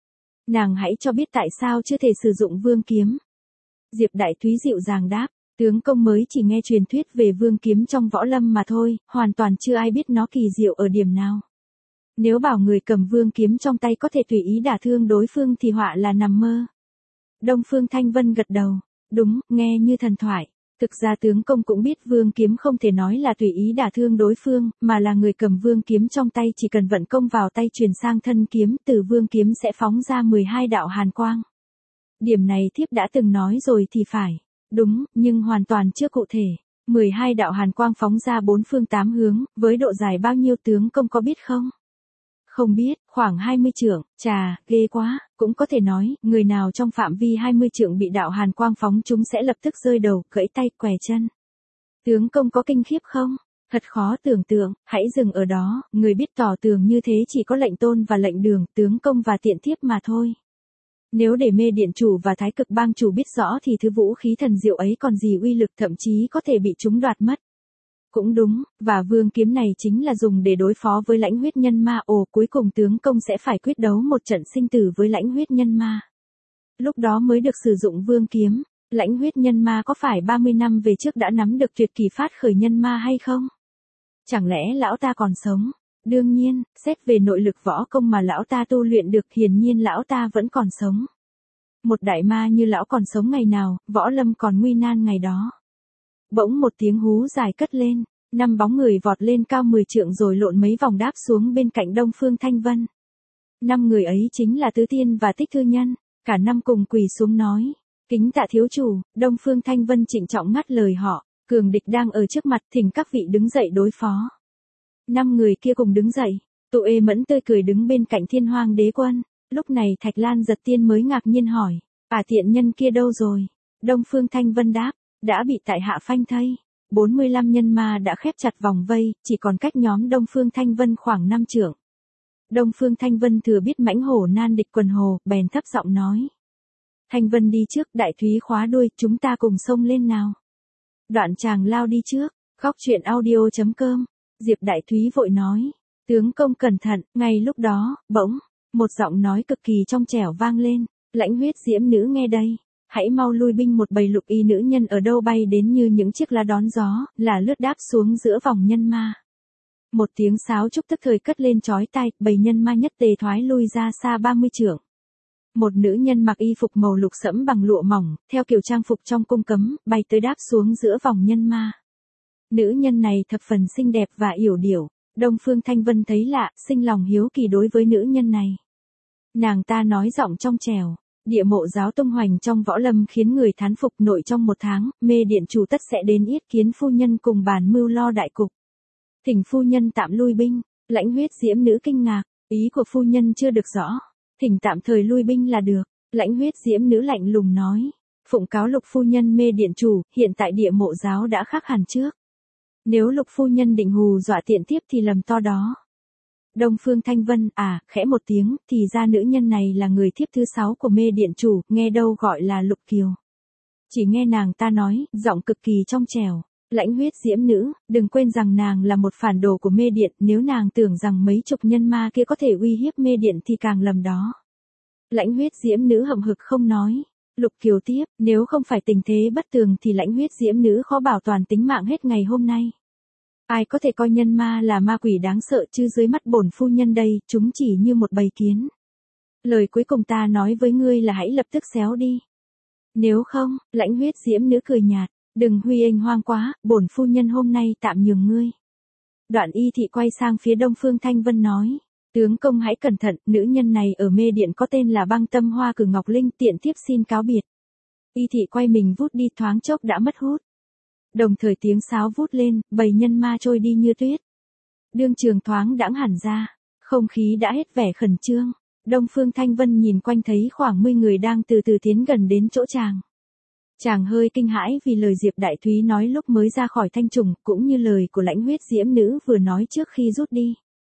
Nàng hãy cho biết tại sao chưa thể sử dụng vương kiếm. Diệp Đại Thúy dịu dàng đáp, tướng công mới chỉ nghe truyền thuyết về vương kiếm trong võ lâm mà thôi, hoàn toàn chưa ai biết nó kỳ diệu ở điểm nào. Nếu bảo người cầm vương kiếm trong tay có thể tùy ý đả thương đối phương thì họa là nằm mơ. Đông Phương Thanh Vân gật đầu, đúng, nghe như thần thoại. Thực ra tướng công cũng biết vương kiếm không thể nói là tùy ý đả thương đối phương, mà là người cầm vương kiếm trong tay chỉ cần vận công vào tay truyền sang thân kiếm, từ vương kiếm sẽ phóng ra mười hai đạo hàn quang. Điểm này thiếp đã từng nói rồi thì phải. Đúng, nhưng hoàn toàn chưa cụ thể. mười hai đạo hàn quang phóng ra bốn phương tám hướng, với độ dài bao nhiêu tướng công có biết không? Không biết, khoảng hai mươi trượng, chà, ghê quá, cũng có thể nói, người nào trong phạm vi hai mươi trượng bị đạo hàn quang phóng chúng sẽ lập tức rơi đầu, gãy tay, què chân. Tướng công có kinh khiếp không? Thật khó tưởng tượng, hãy dừng ở đó, người biết tỏ tường như thế chỉ có lệnh tôn và lệnh đường, tướng công và tiện thiếp mà thôi. Nếu để mê điện chủ và thái cực bang chủ biết rõ thì thứ vũ khí thần diệu ấy còn gì uy lực, thậm chí có thể bị chúng đoạt mất. Cũng đúng, và vương kiếm này chính là dùng để đối phó với lãnh huyết nhân ma. Ồ, cuối cùng tướng công sẽ phải quyết đấu một trận sinh tử với lãnh huyết nhân ma. Lúc đó mới được sử dụng vương kiếm. Lãnh huyết nhân ma có phải ba mươi năm về trước đã nắm được tuyệt kỳ phát khởi nhân ma hay không? Chẳng lẽ lão ta còn sống? Đương nhiên, xét về nội lực võ công mà lão ta tu luyện được, hiển nhiên lão ta vẫn còn sống. Một đại ma như lão còn sống ngày nào, võ lâm còn nguy nan ngày đó. Bỗng một tiếng hú dài cất lên, năm bóng người vọt lên cao mười trượng rồi lộn mấy vòng đáp xuống bên cạnh Đông Phương Thanh Vân. Năm người ấy chính là Tứ Tiên và Tích Thư Nhân, cả năm cùng quỳ xuống nói, kính tạ thiếu chủ. Đông Phương Thanh Vân trịnh trọng ngắt lời họ, cường địch đang ở trước mặt, thỉnh các vị đứng dậy đối phó. Năm người kia cùng đứng dậy, Tụ Ê Mẫn tươi cười đứng bên cạnh Thiên Hoang Đế Quân. Lúc này Thạch Lan Giật Tiên mới ngạc nhiên hỏi, à tiện nhân kia đâu rồi? Đông Phương Thanh Vân đáp, đã bị tại hạ phanh thây. bốn mươi lăm nhân ma đã khép chặt vòng vây, chỉ còn cách nhóm Đông Phương Thanh Vân khoảng năm trượng. Đông Phương Thanh Vân thừa biết mãnh hổ nan địch quần hồ, bèn thấp giọng nói. Thanh Vân đi trước, đại thúy khóa đuôi, chúng ta cùng xông lên nào. Đoạn chàng lao đi trước, khóc chuyện audio chấm com. Diệp Đại Thúy vội nói, tướng công cẩn thận. Ngay lúc đó, bỗng, một giọng nói cực kỳ trong trẻo vang lên, Lãnh Huyết Diễm nữ nghe đây. Hãy mau lui binh. Một bầy lục y nữ nhân ở đâu bay đến như những chiếc lá đón gió, là lướt đáp xuống giữa vòng nhân ma. Một tiếng sáo trúc tức thời cất lên chói tai, bầy nhân ma nhất tề thoái lui ra xa ba mươi trượng. Một nữ nhân mặc y phục màu lục sẫm bằng lụa mỏng, theo kiểu trang phục trong cung cấm, bay tới đáp xuống giữa vòng nhân ma. Nữ nhân này thập phần xinh đẹp và yểu điệu. Đông Phương Thanh Vân thấy lạ, sinh lòng hiếu kỳ đối với nữ nhân này. Nàng ta nói giọng trong trẻo, địa mộ giáo tung hoành trong võ lâm khiến người thán phục. Nội trong một tháng, Mê Điện chủ tất sẽ đến yết kiến phu nhân cùng bàn mưu lo đại cục. Thỉnh phu nhân tạm lui binh. Lãnh Huyết Diễm nữ kinh ngạc, ý của phu nhân chưa được rõ. Thỉnh tạm thời lui binh là được. Lãnh Huyết Diễm nữ lạnh lùng nói, phụng cáo Lục phu nhân Mê Điện chủ, hiện tại địa mộ giáo đã khác hẳn trước. Nếu Lục phu nhân định hù dọa tiện tiếp thì lầm to đó. Đông Phương Thanh Vân, à, khẽ một tiếng, thì ra nữ nhân này là người thiếp thứ sáu của Mê Điện chủ, nghe đâu gọi là Lục Kiều. Chỉ nghe nàng ta nói, giọng cực kỳ trong trẻo, Lãnh Huyết Diễm nữ, đừng quên rằng nàng là một phản đồ của Mê Điện, nếu nàng tưởng rằng mấy chục nhân ma kia có thể uy hiếp Mê Điện thì càng lầm đó. Lãnh Huyết Diễm nữ hậm hực không nói. Lục Kiều tiếp, nếu không phải tình thế bất tường thì Lãnh Huyết Diễm nữ khó bảo toàn tính mạng hết ngày hôm nay. Ai có thể coi nhân ma là ma quỷ đáng sợ chứ dưới mắt bổn phu nhân đây, chúng chỉ như một bầy kiến. Lời cuối cùng ta nói với ngươi là hãy lập tức xéo đi. Nếu không, Lãnh Huyết Diễm nữ cười nhạt, đừng huy ênh hoang quá, bổn phu nhân hôm nay tạm nhường ngươi. Đoạn Y thị quay sang phía Đông Phương Thanh Vân nói, tướng công hãy cẩn thận, nữ nhân này ở Mê Điện có tên là Băng Tâm Hoa Cử Ngọc Linh, tiện thiếp xin cáo biệt. Y thị quay mình vút đi, thoáng chốc đã mất hút. Đồng thời tiếng sáo vút lên, bầy nhân ma trôi đi như tuyết. Đương trường thoáng đãng hẳn ra, không khí đã hết vẻ khẩn trương. Đông Phương Thanh Vân nhìn quanh thấy khoảng mười người đang từ từ tiến gần đến chỗ chàng. Chàng hơi kinh hãi vì lời Diệp Đại Thúy nói lúc mới ra khỏi thanh trùng, cũng như lời của Lãnh Huyết Diễm nữ vừa nói trước khi rút đi.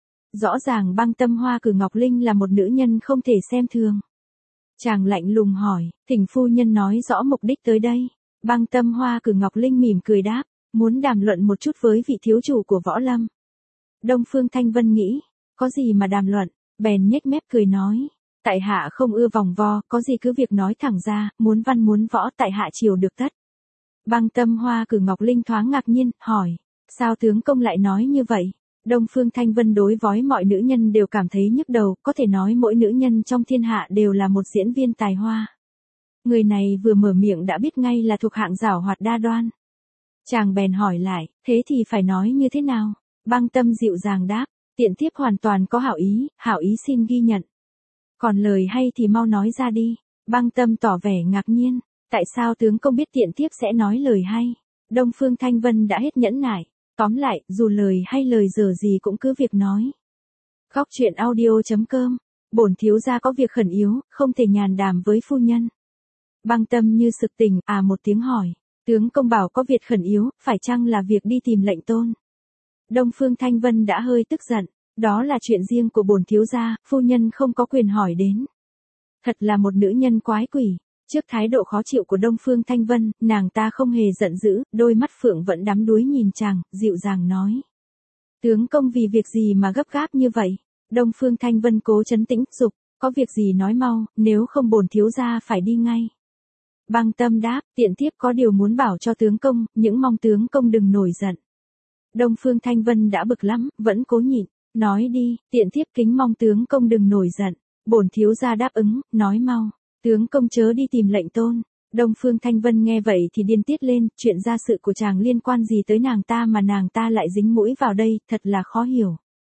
Rõ ràng Băng Tâm Hoa Cử Ngọc Linh là một nữ nhân không thể xem thường. Chàng lạnh lùng hỏi, thỉnh phu nhân nói rõ mục đích tới đây. Băng Tâm Hoa Cử Ngọc Linh mỉm cười đáp, muốn đàm luận một chút với vị thiếu chủ của võ lâm. Đông Phương Thanh Vân nghĩ, có gì mà đàm luận, bèn nhếch mép cười nói, tại hạ không ưa vòng vo, có gì cứ việc nói thẳng ra, muốn văn muốn võ tại hạ chiều được tất. Băng Tâm Hoa Cử Ngọc Linh thoáng ngạc nhiên, hỏi, sao tướng công lại nói như vậy? Đông Phương Thanh Vân đối với mọi nữ nhân đều cảm thấy nhức đầu, có thể nói mỗi nữ nhân trong thiên hạ đều là một diễn viên tài hoa. Người này vừa mở miệng đã biết ngay là thuộc hạng giảo hoạt đa đoan. Chàng bèn hỏi lại, thế thì phải nói như thế nào? Băng Tâm dịu dàng đáp, tiện thiếp hoàn toàn có hảo ý, hảo ý xin ghi nhận. Còn lời hay thì mau nói ra đi. Băng Tâm tỏ vẻ ngạc nhiên, tại sao tướng công biết tiện thiếp sẽ nói lời hay? Đông Phương Thanh Vân đã hết nhẫn nại, tóm lại, dù lời hay lời dở gì cũng cứ việc nói. Khóc chuyện audio chấm com, bổn thiếu gia có việc khẩn yếu, không thể nhàn đàm với phu nhân. Băng Tâm như sực tỉnh, à một tiếng hỏi, tướng công bảo có việc khẩn yếu, phải chăng là việc đi tìm lệnh tôn? Đông Phương Thanh Vân đã hơi tức giận, đó là chuyện riêng của bổn thiếu gia, phu nhân không có quyền hỏi đến. Thật là một nữ nhân quái quỷ. Trước thái độ khó chịu của Đông Phương Thanh Vân, nàng ta không hề giận dữ, đôi mắt phượng vẫn đắm đuối nhìn chàng, dịu dàng nói. Tướng công vì việc gì mà gấp gáp như vậy? Đông Phương Thanh Vân cố trấn tĩnh, dục, có việc gì nói mau, nếu không bổn thiếu gia phải đi ngay. Băng Tâm đáp, tiện thiếp có điều muốn bảo cho tướng công, những mong tướng công đừng nổi giận. Đông Phương Thanh Vân đã bực lắm, vẫn cố nhịn, nói đi, tiện thiếp kính mong tướng công đừng nổi giận. Bổn thiếu gia đáp ứng, nói mau, tướng công chớ đi tìm lệnh tôn. Đông Phương Thanh Vân nghe vậy thì điên tiết lên, chuyện gia sự của chàng liên quan gì tới nàng ta mà nàng ta lại dính mũi vào đây, thật là khó hiểu.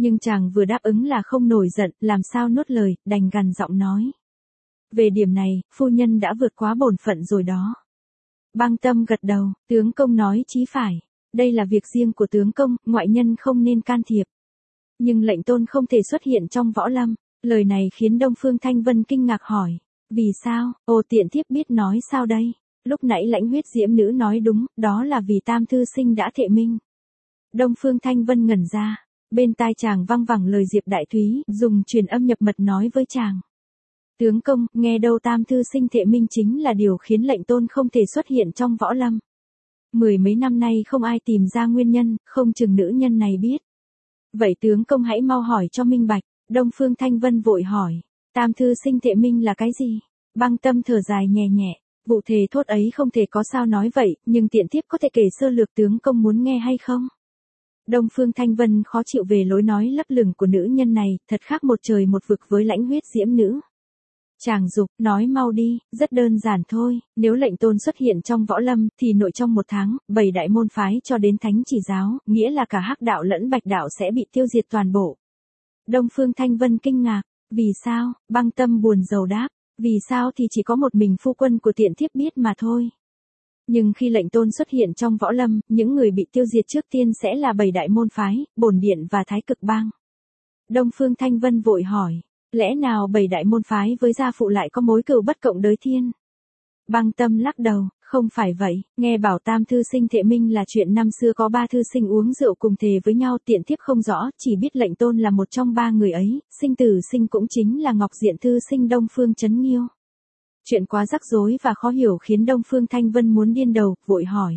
Nhưng chàng vừa đáp ứng là không nổi giận, làm sao nuốt lời, đành gằn giọng nói. Về điểm này, phu nhân đã vượt quá bổn phận rồi đó. Băng Tâm gật đầu, tướng công nói chí phải. Đây là việc riêng của tướng công, ngoại nhân không nên can thiệp. Nhưng lệnh tôn không thể xuất hiện trong võ lâm. Lời này khiến Đông Phương Thanh Vân kinh ngạc hỏi. Vì sao? Ô tiện thiếp biết nói sao đây? Lúc nãy lãnh huyết diễm nữ nói đúng, đó là vì Tam thư sinh đã thệ minh. Đông Phương Thanh Vân ngẩn ra. Bên tai chàng văng vẳng lời Diệp Đại Thúy, dùng truyền âm nhập mật nói với chàng. Tướng công, nghe đâu Tam thư sinh thệ minh chính là điều khiến lệnh tôn không thể xuất hiện trong võ lâm. Mười mấy năm nay không ai tìm ra nguyên nhân, không chừng nữ nhân này biết. Vậy tướng công hãy mau hỏi cho minh bạch. Đông Phương Thanh Vân vội hỏi. Tam thư sinh thệ minh là cái gì? Băng Tâm thở dài nhẹ nhẹ. Vụ thề thốt ấy không thể có sao nói vậy, nhưng tiện thiếp có thể kể sơ lược tướng công muốn nghe hay không? Đông Phương Thanh Vân khó chịu về lối nói lấp lửng của nữ nhân này, thật khác một trời một vực với lãnh huyết diễm nữ. Chàng dục, nói mau đi, rất đơn giản thôi, nếu lệnh tôn xuất hiện trong võ lâm, thì nội trong một tháng, bảy đại môn phái cho đến thánh chỉ giáo, nghĩa là cả hắc đạo lẫn bạch đạo sẽ bị tiêu diệt toàn bộ. Đông Phương Thanh Vân kinh ngạc, vì sao? Băng Tâm buồn rầu đáp, vì sao thì chỉ có một mình phu quân của tiện thiếp biết mà thôi. Nhưng khi lệnh tôn xuất hiện trong võ lâm, những người bị tiêu diệt trước tiên sẽ là bảy đại môn phái, bổn điện và thái cực bang. Đông Phương Thanh Vân vội hỏi, lẽ nào bảy đại môn phái với gia phụ lại có mối cừu bất cộng đới thiên? Băng Tâm lắc đầu, không phải vậy, nghe bảo Tam thư sinh thệ minh là chuyện năm xưa có ba thư sinh uống rượu cùng thề với nhau, tiện thiếp không rõ, chỉ biết lệnh tôn là một trong ba người ấy, sinh tử sinh cũng chính là Ngọc Diện thư sinh Đông Phương Chấn Nghiêu. Chuyện quá rắc rối và khó hiểu khiến Đông Phương Thanh Vân muốn điên đầu, vội hỏi.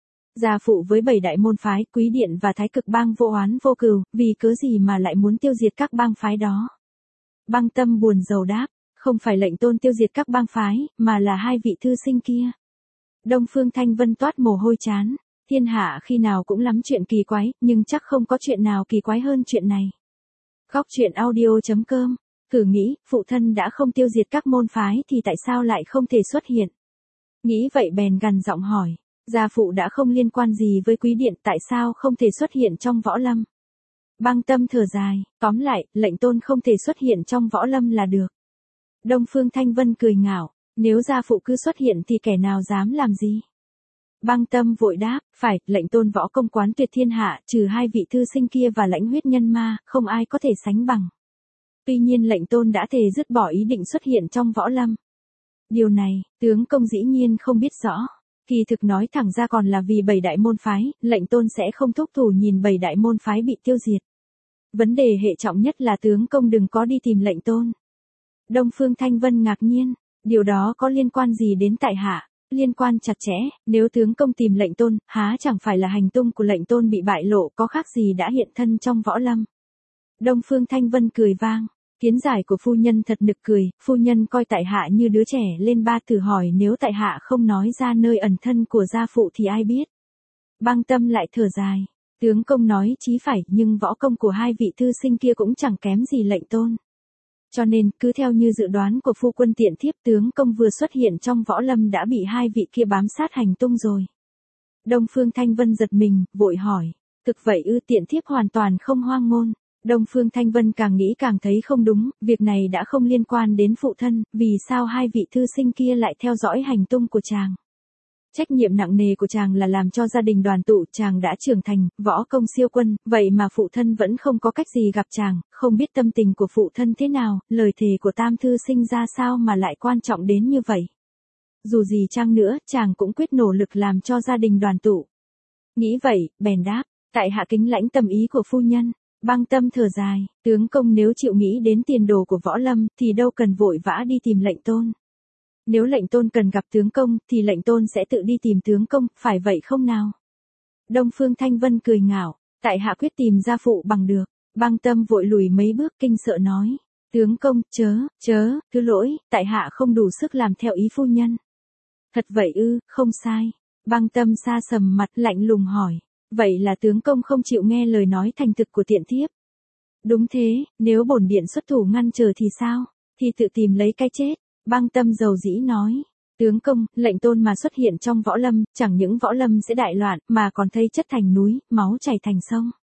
Gia phụ với bảy đại môn phái, Quý Điện và Thái Cực bang vô oán vô cừu, vì cớ gì mà lại muốn tiêu diệt các bang phái đó? Băng Tâm buồn rầu đáp, không phải lệnh tôn tiêu diệt các bang phái, mà là hai vị thư sinh kia. Đông Phương Thanh Vân toát mồ hôi chán, thiên hạ khi nào cũng lắm chuyện kỳ quái, nhưng chắc không có chuyện nào kỳ quái hơn chuyện này. Góc truyện audio chấm com. Thử nghĩ, phụ thân đã không tiêu diệt các môn phái thì tại sao lại không thể xuất hiện? Nghĩ vậy bèn gằn giọng hỏi, gia phụ đã không liên quan gì với Quý Điện, tại sao không thể xuất hiện trong võ lâm? Băng Tâm thở dài, tóm lại, lệnh tôn không thể xuất hiện trong võ lâm là được. Đông Phương Thanh Vân cười ngạo, nếu gia phụ cứ xuất hiện thì kẻ nào dám làm gì? Băng Tâm vội đáp, phải, lệnh tôn võ công quán tuyệt thiên hạ, trừ hai vị thư sinh kia và lãnh huyết nhân ma, không ai có thể sánh bằng. Tuy nhiên lệnh tôn đã thề dứt bỏ ý định xuất hiện trong võ lâm. Điều này, tướng công dĩ nhiên không biết rõ. Kỳ thực nói thẳng ra còn là vì bảy đại môn phái, lệnh tôn sẽ không thúc thủ nhìn bảy đại môn phái bị tiêu diệt. Vấn đề hệ trọng nhất là tướng công đừng có đi tìm lệnh tôn. Đông Phương Thanh Vân ngạc nhiên, điều đó có liên quan gì đến tại hạ? Liên quan chặt chẽ, nếu tướng công tìm lệnh tôn, há chẳng phải là hành tung của lệnh tôn bị bại lộ, có khác gì đã hiện thân trong võ lâm? Đông Phương Thanh Vân cười vang. Kiến giải của phu nhân thật nực cười, phu nhân coi tại hạ như đứa trẻ lên ba, thử hỏi nếu tại hạ không nói ra nơi ẩn thân của gia phụ thì ai biết. Băng Tâm lại thở dài, tướng công nói chí phải, nhưng võ công của hai vị thư sinh kia cũng chẳng kém gì lệnh tôn. Cho nên, cứ theo như dự đoán của phu quân tiện thiếp, tướng công vừa xuất hiện trong võ lâm đã bị hai vị kia bám sát hành tung rồi. Đông Phương Thanh Vân giật mình, vội hỏi, thực vậy ư? Tiện thiếp hoàn toàn không hoang ngôn. Đông Phương Thanh Vân càng nghĩ càng thấy không đúng, việc này đã không liên quan đến phụ thân, vì sao hai vị thư sinh kia lại theo dõi hành tung của chàng? Trách nhiệm nặng nề của chàng là làm cho gia đình đoàn tụ, chàng đã trưởng thành, võ công siêu quân, vậy mà phụ thân vẫn không có cách gì gặp chàng, không biết tâm tình của phụ thân thế nào, lời thề của Tam thư sinh ra sao mà lại quan trọng đến như vậy. Dù gì chăng nữa, chàng cũng quyết nỗ lực làm cho gia đình đoàn tụ. Nghĩ vậy, bèn đáp, tại hạ kính lãnh tâm ý của phu nhân. Băng Tâm thở dài, tướng công nếu chịu nghĩ đến tiền đồ của võ lâm, thì đâu cần vội vã đi tìm lệnh tôn. Nếu lệnh tôn cần gặp tướng công, thì lệnh tôn sẽ tự đi tìm tướng công, phải vậy không nào? Đông Phương Thanh Vân cười ngạo, tại hạ quyết tìm gia phụ bằng được. Băng Tâm vội lùi mấy bước kinh sợ nói, tướng công, chớ, chớ, thứ lỗi, tại hạ không đủ sức làm theo ý phu nhân. Thật vậy ư? Không sai. Băng Tâm sa sầm mặt lạnh lùng hỏi. Vậy là tướng công không chịu nghe lời nói thành thực của tiện thiếp. Đúng thế, nếu bổn điện xuất thủ ngăn trở thì sao? Thì tự tìm lấy cái chết. Băng Tâm dầu dĩ nói. Tướng công, lệnh tôn mà xuất hiện trong võ lâm, chẳng những võ lâm sẽ đại loạn, mà còn thây chất thành núi, máu chảy thành sông.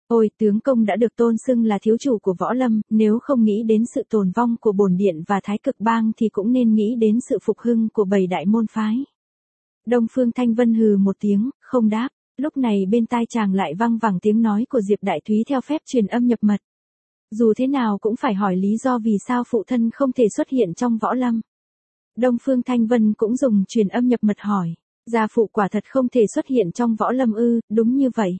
Ôi, tướng công đã được tôn xưng là thiếu chủ của võ lâm, nếu không nghĩ đến sự tồn vong của bổn điện và Thái Cực Bang thì cũng nên nghĩ đến sự phục hưng của bảy đại môn phái. Đông Phương Thanh Vân hừ một tiếng, không đáp. Lúc này bên tai chàng lại văng vẳng tiếng nói của Diệp Đại Thúy theo phép truyền âm nhập mật. Dù thế nào cũng phải hỏi lý do vì sao phụ thân không thể xuất hiện trong võ lâm. Đông Phương Thanh Vân cũng dùng truyền âm nhập mật hỏi. Gia phụ quả thật không thể xuất hiện trong võ lâm ư? Đúng như vậy.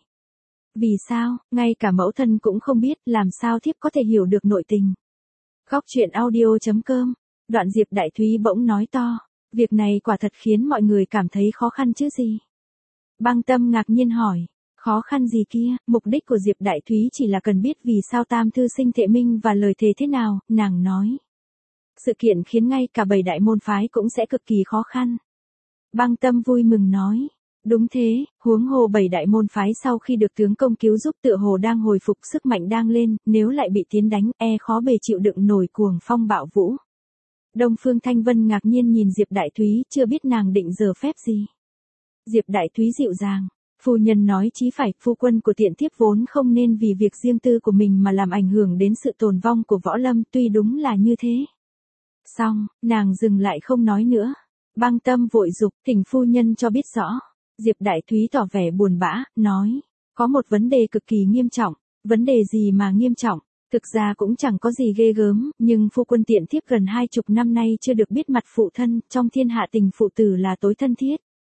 Vì sao, ngay cả mẫu thân cũng không biết, làm sao thiếp có thể hiểu được nội tình. Góc truyện audio.com. Đoạn Diệp Đại Thúy bỗng nói to. Việc này quả thật khiến mọi người cảm thấy khó khăn chứ gì. Băng Tâm ngạc nhiên hỏi. Khó khăn gì kia, mục đích của Diệp Đại Thúy chỉ là cần biết vì sao tam thư sinh thệ minh và lời thề thế nào, nàng nói. Sự kiện khiến ngay cả bảy đại môn phái cũng sẽ cực kỳ khó khăn. Băng Tâm vui mừng nói. Đúng thế, huống hồ bảy đại môn phái sau khi được tướng công cứu giúp tựa hồ đang hồi phục sức mạnh đang lên, nếu lại bị tiến đánh e khó bề chịu đựng nổi cuồng phong bạo vũ. Đông Phương Thanh Vân ngạc nhiên nhìn Diệp Đại Thúy, chưa biết nàng định giở phép gì. Diệp Đại Thúy dịu dàng. Phu nhân nói chí phải, phu quân của tiện thiếp vốn không nên vì việc riêng tư của mình mà làm ảnh hưởng đến sự tồn vong của võ lâm, tuy đúng là như thế. Xong, nàng dừng lại không nói nữa. Băng Tâm vội dục, thỉnh phu nhân cho biết rõ. Diệp Đại Thúy tỏ vẻ buồn bã, nói, có một vấn đề cực kỳ nghiêm trọng. Vấn đề gì mà nghiêm trọng? Thực ra cũng chẳng có gì ghê gớm, nhưng phu quân tiện thiếp gần hai chục năm nay chưa được biết mặt phụ thân, trong thiên hạ tình phụ tử là tối thân thiết.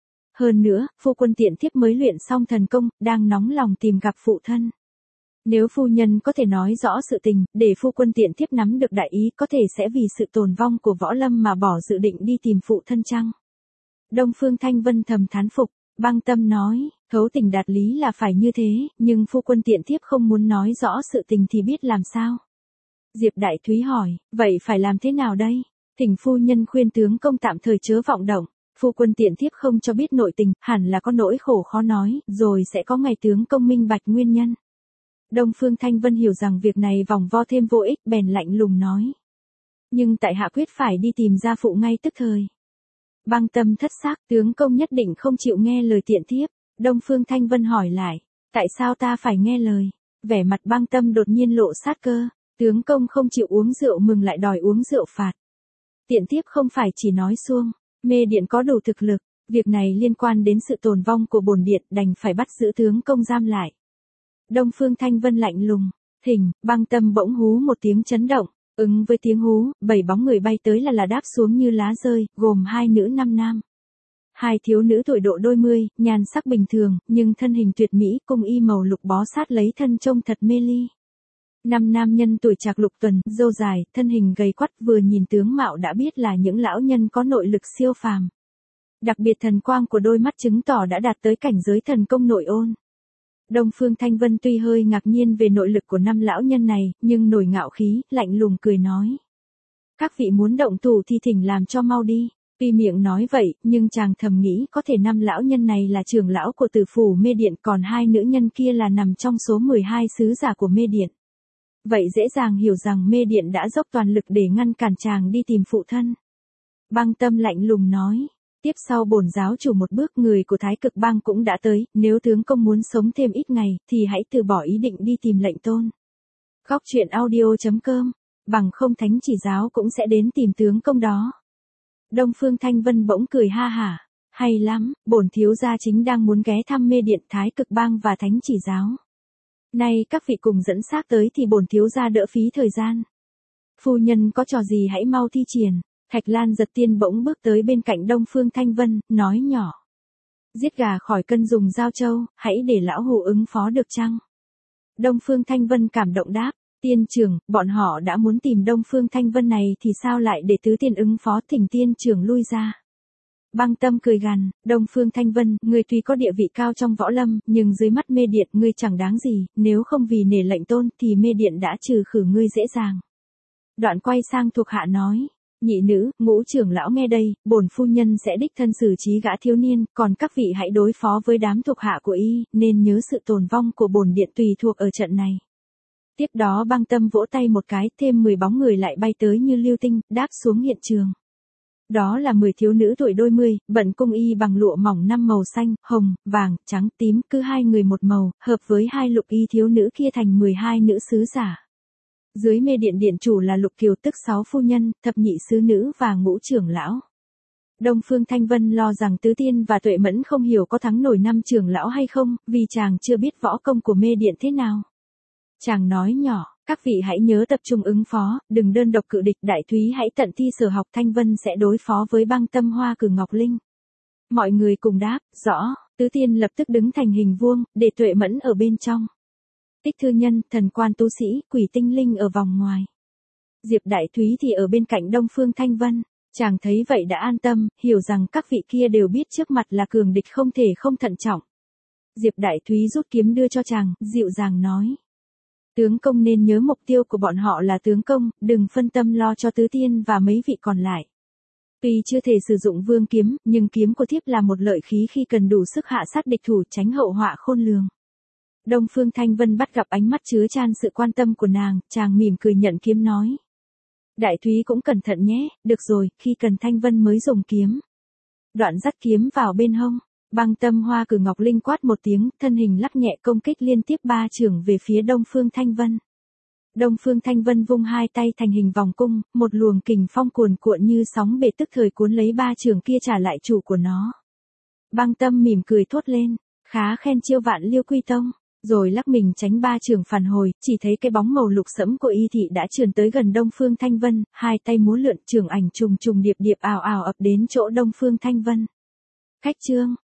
Hơn nữa, phu quân tiện thiếp mới luyện xong thần công, đang nóng lòng tìm gặp phụ thân. Nếu phu nhân có thể nói rõ sự tình, để phu quân tiện thiếp nắm được đại ý, có thể sẽ vì sự tồn vong của võ lâm mà bỏ dự định đi tìm phụ thân chăng? Đông Phương Thanh Vân thầm thán phục. Băng Tâm nói, thấu tình đạt lý là phải như thế, nhưng phu quân tiện thiếp không muốn nói rõ sự tình thì biết làm sao. Diệp Đại Thúy hỏi, vậy phải làm thế nào đây? Thỉnh phu nhân khuyên tướng công tạm thời chớ vọng động. Phu quân tiện thiếp không cho biết nội tình, hẳn là có nỗi khổ khó nói, rồi sẽ có ngày tướng công minh bạch nguyên nhân. Đông Phương Thanh Vân hiểu rằng việc này vòng vo thêm vô ích, bèn lạnh lùng nói. Nhưng tại hạ quyết phải đi tìm gia phụ ngay tức thời. Băng Tâm thất sắc, tướng công nhất định không chịu nghe lời tiện thiếp. Đông Phương Thanh Vân hỏi lại, tại sao ta phải nghe lời? Vẻ mặt Băng Tâm đột nhiên lộ sát cơ, tướng công không chịu uống rượu mừng lại đòi uống rượu phạt. Tiện thiếp không phải chỉ nói suông, mê điện có đủ thực lực, việc này liên quan đến sự tồn vong của bổn điện, đành phải bắt giữ tướng công giam lại. Đông Phương Thanh Vân lạnh lùng, thỉnh. Băng Tâm bỗng hú một tiếng chấn động. Ứng với tiếng hú, bảy bóng người bay tới là là đáp xuống như lá rơi, gồm hai nữ năm nam. Hai thiếu nữ tuổi độ đôi mươi, nhan sắc bình thường, nhưng thân hình tuyệt mỹ, cung y màu lục bó sát lấy thân trông thật mê ly. Năm nam nhân tuổi trạc lục tuần, râu dài, thân hình gầy quắt, vừa nhìn tướng mạo đã biết là những lão nhân có nội lực siêu phàm. Đặc biệt thần quang của đôi mắt chứng tỏ đã đạt tới cảnh giới thần công nội ôn. Đông Phương Thanh Vân tuy hơi ngạc nhiên về nội lực của năm lão nhân này, nhưng nổi ngạo khí, lạnh lùng cười nói. Các vị muốn động thủ thì thỉnh làm cho mau đi. Tuy miệng nói vậy, nhưng chàng thầm nghĩ có thể năm lão nhân này là trưởng lão của Tử phủ Mê Điện, còn hai nữ nhân kia là nằm trong số mười hai sứ giả của Mê Điện. Vậy dễ dàng hiểu rằng Mê Điện đã dốc toàn lực để ngăn cản chàng đi tìm phụ thân. Băng Tâm lạnh lùng nói. Tiếp sau bổn giáo chủ một bước, người của Thái Cực Bang cũng đã tới, nếu tướng công muốn sống thêm ít ngày, thì hãy từ bỏ ý định đi tìm lệnh tôn. Góc truyện audio.com, bằng không thánh chỉ giáo cũng sẽ đến tìm tướng công đó. Đông Phương Thanh Vân bỗng cười ha hả, hay lắm, bổn thiếu gia chính đang muốn ghé thăm Mê Điện, Thái Cực Bang và thánh chỉ giáo. Nay các vị cùng dẫn xác tới thì bổn thiếu gia đỡ phí thời gian. Phu nhân có trò gì hãy mau thi triển. Thạch Lan Giật Tiên bỗng bước tới bên cạnh Đông Phương Thanh Vân, nói nhỏ. Giết gà khỏi cân dùng dao trâu, hãy để lão hù ứng phó được chăng? Đông Phương Thanh Vân cảm động đáp, tiên trưởng, bọn họ đã muốn tìm Đông Phương Thanh Vân này thì sao lại để tứ tiên ứng phó, thỉnh tiên trưởng lui ra. Băng Tâm cười gằn, Đông Phương Thanh Vân, ngươi tuy có địa vị cao trong võ lâm, nhưng dưới mắt Mê Điện ngươi chẳng đáng gì, nếu không vì nể lệnh tôn thì Mê Điện đã trừ khử ngươi dễ dàng. Đoạn quay sang thuộc hạ nói. Nhị nữ, ngũ trưởng lão nghe đây, bổn phu nhân sẽ đích thân xử trí gã thiếu niên, còn các vị hãy đối phó với đám thuộc hạ của y, nên nhớ sự tồn vong của bổn điện tùy thuộc ở trận này. Tiếp đó Băng Tâm vỗ tay một cái, thêm mười bóng người lại bay tới như lưu tinh, đáp xuống hiện trường. Đó là mười thiếu nữ tuổi đôi mươi, bận cung y bằng lụa mỏng năm màu xanh, hồng, vàng, trắng, tím, cứ hai người một màu, hợp với hai lục y thiếu nữ kia thành mười hai nữ sứ giả. Dưới mê điện điện chủ là Lục Kiều tức sáu phu nhân, thập nhị sứ nữ và ngũ trưởng lão. Đông Phương Thanh Vân lo rằng Tứ Tiên và Tuệ Mẫn không hiểu có thắng nổi năm trưởng lão hay không, vì chàng chưa biết võ công của mê điện thế nào. Chàng nói nhỏ, các vị hãy nhớ tập trung ứng phó, đừng đơn độc cự địch, Đại Thúy hãy tận thi sở học, Thanh Vân sẽ đối phó với Băng Tâm Hoa Cử Ngọc Linh. Mọi người cùng đáp, rõ. Tứ Tiên lập tức đứng thành hình vuông, để Tuệ Mẫn ở bên trong. Tích Thư Nhân, Thần Quan Tu Sĩ, Quỷ Tinh Linh ở vòng ngoài. Diệp Đại Thúy thì ở bên cạnh Đông Phương Thanh Vân. Chàng thấy vậy đã an tâm, hiểu rằng các vị kia đều biết trước mặt là cường địch không thể không thận trọng. Diệp Đại Thúy rút kiếm đưa cho chàng, dịu dàng nói. Tướng công nên nhớ mục tiêu của bọn họ là tướng công, đừng phân tâm lo cho Tứ Tiên và mấy vị còn lại. Tuy chưa thể sử dụng vương kiếm, nhưng kiếm của thiếp là một lợi khí khi cần đủ sức hạ sát địch thủ, tránh hậu họa khôn lường. Đông Phương Thanh Vân bắt gặp ánh mắt chứa chan sự quan tâm của nàng, chàng mỉm cười nhận kiếm nói. Đại Thúy cũng cẩn thận nhé, được rồi, khi cần Thanh Vân mới dùng kiếm. Đoạn dắt kiếm vào bên hông, Băng Tâm Hoa Cử Ngọc Linh quát một tiếng, thân hình lắc nhẹ công kích liên tiếp ba chưởng về phía Đông Phương Thanh Vân. Đông Phương Thanh Vân vung hai tay thành hình vòng cung, một luồng kình phong cuồn cuộn như sóng bể tức thời cuốn lấy ba chưởng kia trả lại chủ của nó. Băng Tâm mỉm cười thốt lên, khá khen chiêu Vạn Liêu Quy Tông. Rồi lắc mình tránh ba chưởng phản hồi, chỉ thấy cái bóng màu lục sẫm của y thị đã trườn tới gần Đông Phương Thanh Vân, hai tay múa lượn, chưởng ảnh trùng trùng điệp điệp ào ào ập đến chỗ Đông Phương Thanh Vân. Khách trương,